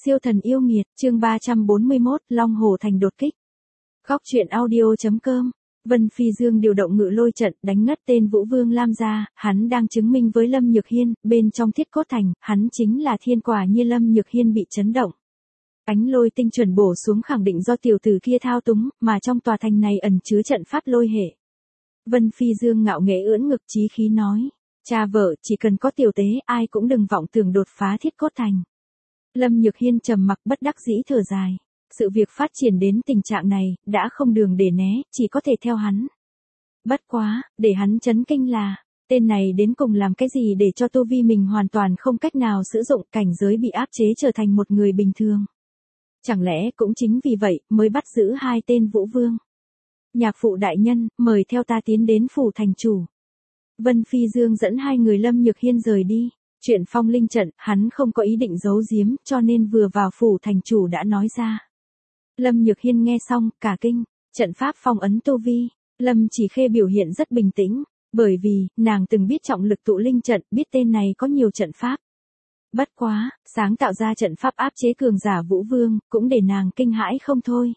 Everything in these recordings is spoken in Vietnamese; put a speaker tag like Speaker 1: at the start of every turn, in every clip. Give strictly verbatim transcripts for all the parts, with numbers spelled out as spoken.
Speaker 1: Siêu thần yêu nghiệt, chương ba trăm bốn mươi mốt, Long Hổ Thành đột kích. Góc truyện audio chấm com. Vân Phi Dương điều động ngự lôi trận đánh ngất tên Vũ Vương Lam gia, hắn đang chứng minh với Lâm Nhược Hiên, bên trong Thiết Cốt Thành, hắn chính là thiên quả như Lâm Nhược Hiên bị chấn động. Ánh lôi tinh chuẩn bổ xuống khẳng định do tiểu tử kia thao túng, mà trong tòa thành này ẩn chứa trận pháp lôi hệ. Vân Phi Dương ngạo nghễ ưỡn ngực chí khí nói, cha vợ chỉ cần có tiểu tế ai cũng đừng vọng tưởng đột phá Thiết Cốt Thành. Lâm Nhược Hiên trầm mặc bất đắc dĩ thở dài. Sự việc phát triển đến tình trạng này, đã không đường để né, chỉ có thể theo hắn. Bất quá, để hắn chấn kinh là, tên này đến cùng làm cái gì để cho tu vi mình hoàn toàn không cách nào sử dụng, cảnh giới bị áp chế trở thành một người bình thường. Chẳng lẽ cũng chính vì vậy mới bắt giữ hai tên Vũ Vương. Nhạc phụ đại nhân, mời theo ta tiến đến phủ thành chủ. Vân Phi Dương dẫn hai người Lâm Nhược Hiên rời đi. Chuyện phong linh trận, hắn không có ý định giấu giếm, cho nên vừa vào phủ thành chủ đã nói ra. Lâm Nhược Hiên nghe xong, cả kinh, trận pháp phong ấn tu vi. Lâm Chỉ Khê biểu hiện rất bình tĩnh, bởi vì, nàng từng biết trọng lực tụ linh trận, biết tên này có nhiều trận pháp. Bất quá, sáng tạo ra trận pháp áp chế cường giả Vũ Vương, cũng để nàng kinh hãi không thôi.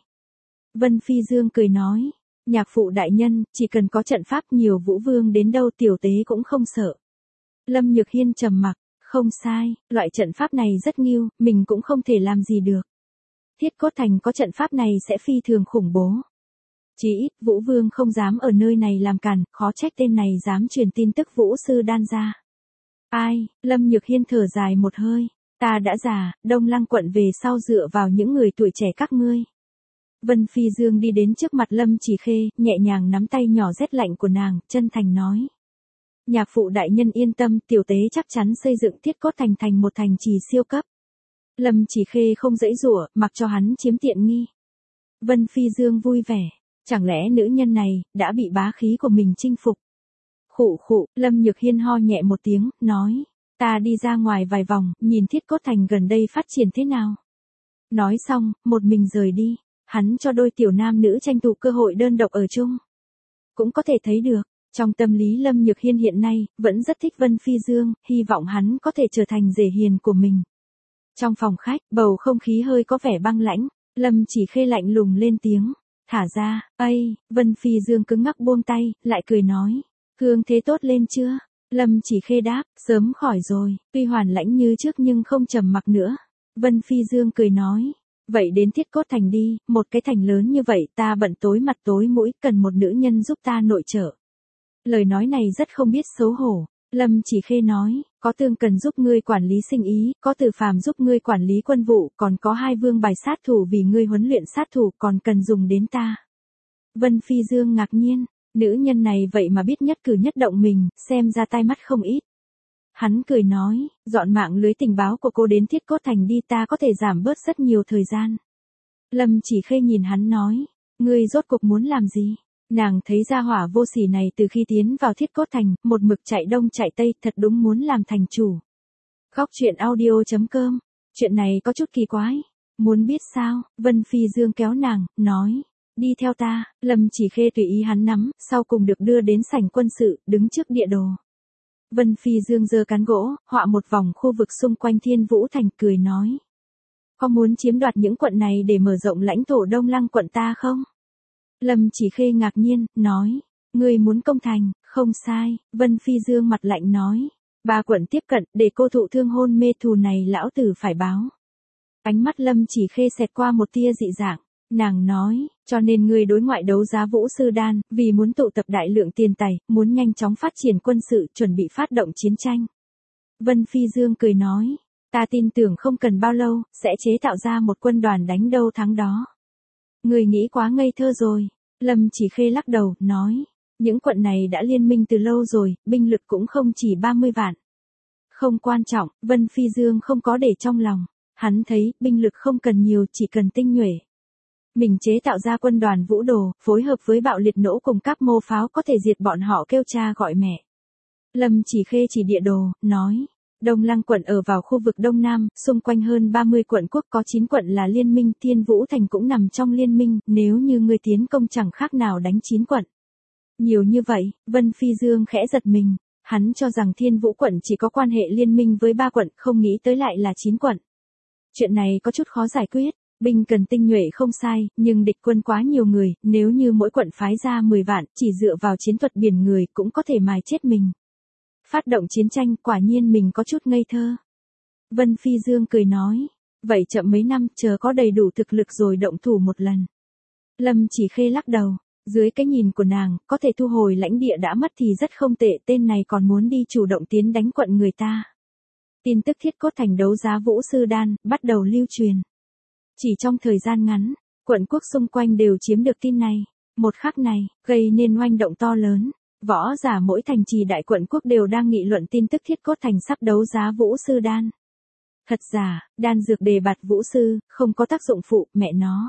Speaker 1: Vân Phi Dương cười nói, nhạc phụ đại nhân, chỉ cần có trận pháp nhiều Vũ Vương đến đâu tiểu tế cũng không sợ. Lâm Nhược Hiên trầm mặc, không sai, loại trận pháp này rất nghiêu, mình cũng không thể làm gì được. Thiết Cốt Thành có trận pháp này sẽ phi thường khủng bố. Chỉ ít, Vũ Vương không dám ở nơi này làm cản, khó trách tên này dám truyền tin tức Vũ Sư Đan ra. Ai, Lâm Nhược Hiên thở dài một hơi, ta đã già, Đông Lăng quận về sau dựa vào những người tuổi trẻ các ngươi. Vân Phi Dương đi đến trước mặt Lâm Chỉ Khê, nhẹ nhàng nắm tay nhỏ rét lạnh của nàng, chân thành nói. Nhạc phụ đại nhân yên tâm, tiểu tế chắc chắn xây dựng Thiết Cốt Thành thành một thành trì siêu cấp. Lâm Chỉ Khê không dãy dụa, mặc cho hắn chiếm tiện nghi. Vân Phi Dương vui vẻ, chẳng lẽ nữ nhân này đã bị bá khí của mình chinh phục? Khụ khụ, Lâm Nhược Hiên ho nhẹ một tiếng, nói, ta đi ra ngoài vài vòng, nhìn Thiết Cốt Thành gần đây phát triển thế nào. Nói xong, một mình rời đi, hắn cho đôi tiểu nam nữ tranh thủ cơ hội đơn độc ở chung. Cũng có thể thấy được, trong tâm lý Lâm Nhược Hiên hiện nay, vẫn rất thích Vân Phi Dương, hy vọng hắn có thể trở thành rể hiền của mình. Trong phòng khách, bầu không khí hơi có vẻ băng lãnh, Lâm Chỉ Khê lạnh lùng lên tiếng, thả ra, ây, Vân Phi Dương cứng ngắc buông tay, lại cười nói, cương thế tốt lên chưa? Lâm Chỉ Khê đáp, sớm khỏi rồi, tuy hoàn lãnh như trước nhưng không trầm mặc nữa. Vân Phi Dương cười nói, vậy đến Thiết Cốt Thành đi, một cái thành lớn như vậy ta bận tối mặt tối mũi, cần một nữ nhân giúp ta nội trợ. Lời nói này rất không biết xấu hổ. Lâm Chỉ Khê nói, có Tương cần giúp ngươi quản lý sinh ý, có Từ Phàm giúp ngươi quản lý quân vụ, còn có hai vương bài sát thủ vì ngươi huấn luyện sát thủ còn cần dùng đến ta. Vân Phi Dương ngạc nhiên, nữ nhân này vậy mà biết nhất cử nhất động mình, xem ra tai mắt không ít. Hắn cười nói, dọn mạng lưới tình báo của cô đến Thiết Cốt Thành đi, ta có thể giảm bớt rất nhiều thời gian. Lâm Chỉ Khê nhìn hắn nói, ngươi rốt cuộc muốn làm gì? Nàng thấy gia hỏa vô sỉ này từ khi tiến vào Thiết Cốt Thành, một mực chạy đông chạy tây, thật đúng muốn làm thành chủ. Góc truyện audio chấm com. Chuyện này có chút kỳ quái. Muốn biết sao? Vân Phi Dương kéo nàng, nói. Đi theo ta. Lâm Chỉ Khê tùy ý hắn nắm, sau cùng được đưa đến sảnh quân sự, đứng trước địa đồ. Vân Phi Dương giơ cán gỗ, họa một vòng khu vực xung quanh Thiên Vũ Thành, cười nói. Có muốn chiếm đoạt những quận này để mở rộng lãnh thổ Đông Lăng quận ta không? Lâm Chỉ Khê ngạc nhiên, nói, ngươi muốn công thành, không sai. Vân Phi Dương mặt lạnh nói, ba quận tiếp cận, để cô thụ thương hôn mê, thù này lão tử phải báo. Ánh mắt Lâm Chỉ Khê xẹt qua một tia dị dạng, nàng nói, cho nên ngươi đối ngoại đấu giá Vũ Sư Đan, vì muốn tụ tập đại lượng tiền tài, muốn nhanh chóng phát triển quân sự, chuẩn bị phát động chiến tranh. Vân Phi Dương cười nói, ta tin tưởng không cần bao lâu, sẽ chế tạo ra một quân đoàn đánh đâu thắng đó. Người nghĩ quá ngây thơ rồi. Lâm Chỉ Khê lắc đầu, nói, những quận này đã liên minh từ lâu rồi, binh lực cũng không chỉ ba mươi vạn. Không quan trọng, Vân Phi Dương không có để trong lòng. Hắn thấy, binh lực không cần nhiều, chỉ cần tinh nhuệ. Mình chế tạo ra quân đoàn vũ đồ, phối hợp với bạo liệt nổ cùng các mô pháo có thể diệt bọn họ kêu cha gọi mẹ. Lâm Chỉ Khê chỉ địa đồ, nói. Đông Lăng quận ở vào khu vực Đông Nam, xung quanh hơn ba mươi quận quốc, có chín quận là liên minh, Thiên Vũ Thành cũng nằm trong liên minh, nếu như ngươi tiến công chẳng khác nào đánh chín quận. Nhiều như vậy, Vân Phi Dương khẽ giật mình, hắn cho rằng Thiên Vũ quận chỉ có quan hệ liên minh với ba quận, không nghĩ tới lại là chín quận. Chuyện này có chút khó giải quyết, binh cần tinh nhuệ không sai, nhưng địch quân quá nhiều người, nếu như mỗi quận phái ra mười vạn, chỉ dựa vào chiến thuật biển người cũng có thể mài chết mình. Phát động chiến tranh, quả nhiên mình có chút ngây thơ. Vân Phi Dương cười nói, vậy chậm mấy năm, chờ có đầy đủ thực lực rồi động thủ một lần. Lâm Chỉ Khê lắc đầu, dưới cái nhìn của nàng, có thể thu hồi lãnh địa đã mất thì rất không tệ, tên này còn muốn đi chủ động tiến đánh quận người ta. Tin tức Thiết Cốt Thành đấu giá Vũ Sư Đan, bắt đầu lưu truyền. Chỉ trong thời gian ngắn, quận quốc xung quanh đều chiếm được tin này. Một khắc này, gây nên oanh động to lớn. Võ giả mỗi thành trì đại quận quốc đều đang nghị luận tin tức Thiết Cốt Thành sắp đấu giá Vũ Sư Đan. Thật giả, đan dược đề bạt Vũ Sư, không có tác dụng phụ, mẹ nó.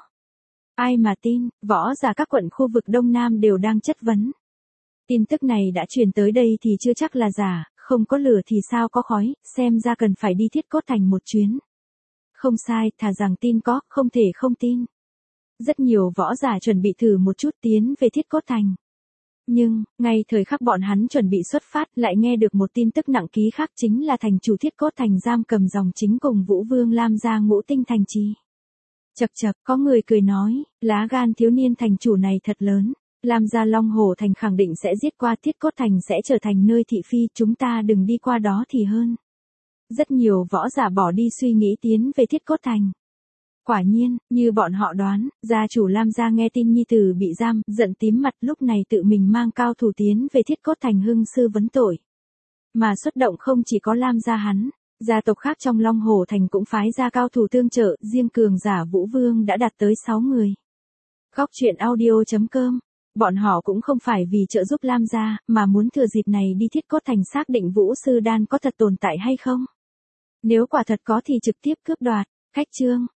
Speaker 1: Ai mà tin, võ giả các quận khu vực Đông Nam đều đang chất vấn. Tin tức này đã truyền tới đây thì chưa chắc là giả, không có lửa thì sao có khói, xem ra cần phải đi Thiết Cốt Thành một chuyến. Không sai, thà rằng tin có, không thể không tin. Rất nhiều võ giả chuẩn bị thử một chút tiến về Thiết Cốt Thành. Nhưng, ngay thời khắc bọn hắn chuẩn bị xuất phát lại nghe được một tin tức nặng ký khác, chính là thành chủ Thiết Cốt Thành giam cầm dòng chính cùng Vũ Vương Lam gia ngũ tinh thành trì. Chậc chậc, có người cười nói, lá gan thiếu niên thành chủ này thật lớn. Lam gia Long Hồ Thành khẳng định sẽ giết qua, Thiết Cốt Thành sẽ trở thành nơi thị phi, chúng ta đừng đi qua đó thì hơn. Rất nhiều võ giả bỏ đi suy nghĩ tiến về Thiết Cốt Thành. Quả nhiên, như bọn họ đoán, gia chủ Lam gia nghe tin nhi tử bị giam, giận tím mặt, lúc này tự mình mang cao thủ tiến về Thiết Cốt Thành hưng sư vấn tội. Mà xuất động không chỉ có Lam gia hắn, gia tộc khác trong Long Hồ Thành cũng phái ra cao thủ tương trợ, riêng cường giả Vũ Vương đã đạt tới sáu người. Góc truyện audio chấm com. Bọn họ cũng không phải vì trợ giúp Lam gia, mà muốn thừa dịp này đi Thiết Cốt Thành xác định Vũ Sư Đan có thật tồn tại hay không. Nếu quả thật có thì trực tiếp cướp đoạt. Khách chương.